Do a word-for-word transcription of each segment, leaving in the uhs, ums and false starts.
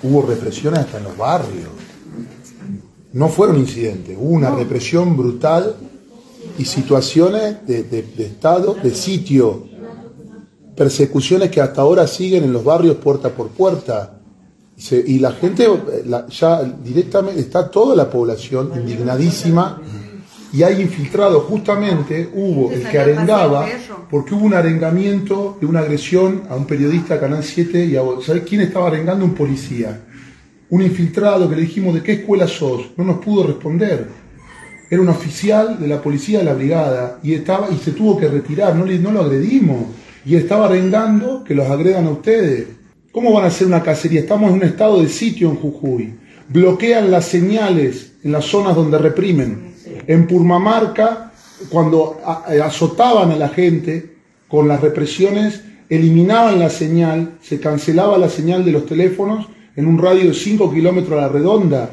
hubo represión hasta en los barrios. No fueron incidentes, hubo una represión brutal y situaciones de, de, de estado, de sitio, persecuciones que hasta ahora siguen en los barrios puerta por puerta. Y, se, y la gente la, ya directamente, está toda la población indignadísima. Y hay infiltrados, justamente hubo el que arengaba, porque hubo un arengamiento de una agresión a un periodista de Canal siete, y a, ¿sabés quién estaba arengando? Un policía. Un infiltrado que le dijimos, ¿de qué escuela sos? No nos pudo responder. Era un oficial de la policía de la brigada, y estaba y se tuvo que retirar, no, le, no lo agredimos. Y estaba arengando que los agredan a ustedes. ¿Cómo van a hacer una cacería? Estamos en un estado de sitio en Jujuy. Bloquean las señales en las zonas donde reprimen. En Purmamarca, cuando azotaban a la gente con las represiones, eliminaban la señal, se cancelaba la señal de los teléfonos en un radio de cinco kilómetros a la redonda.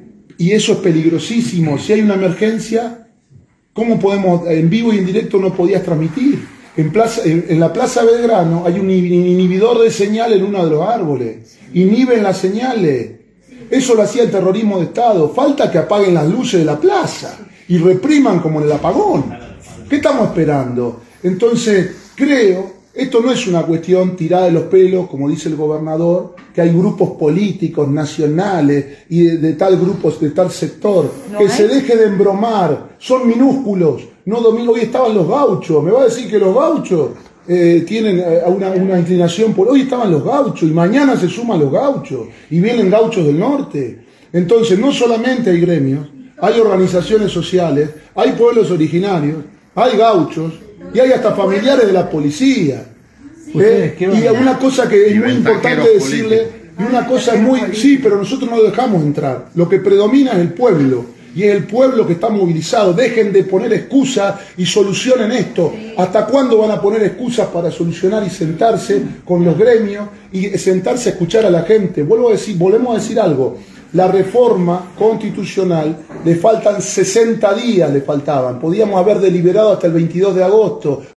Y eso es peligrosísimo. Si hay una emergencia, ¿cómo podemos? En vivo y en directo no podías transmitir. En, plaza, en, en la Plaza Belgrano hay un inhibidor de señal en uno de los árboles. Inhiben las señales. Eso lo hacía el terrorismo de Estado. Falta que apaguen las luces de la plaza y repriman como en el apagón. ¿Qué estamos esperando? Entonces, creo, esto no es una cuestión tirada de los pelos, como dice el gobernador, que hay grupos políticos, nacionales y de, de tal grupo, de tal sector, no que hay. Se deje de embromar. Son minúsculos. No domingo, hoy estaban los gauchos. Me va a decir que los gauchos Eh, tienen eh, una, una inclinación por... Hoy estaban los gauchos y mañana se suman los gauchos y vienen gauchos del norte. Entonces no solamente hay gremios, hay organizaciones sociales, hay pueblos originarios, hay gauchos y hay hasta familiares de la policía. ¿Eh? Y una cosa que es muy importante decirle, y una cosa es muy... Sí, pero nosotros no lo dejamos entrar. Lo que predomina es el pueblo. Y es el pueblo que está movilizado. Dejen de poner excusas y solucionen esto. ¿Hasta cuándo van a poner excusas para solucionar y sentarse con los gremios y sentarse a escuchar a la gente? Vuelvo a decir, volvemos a decir algo. La reforma constitucional, le faltan sesenta días, le faltaban. Podíamos haber deliberado hasta el veintidós de agosto.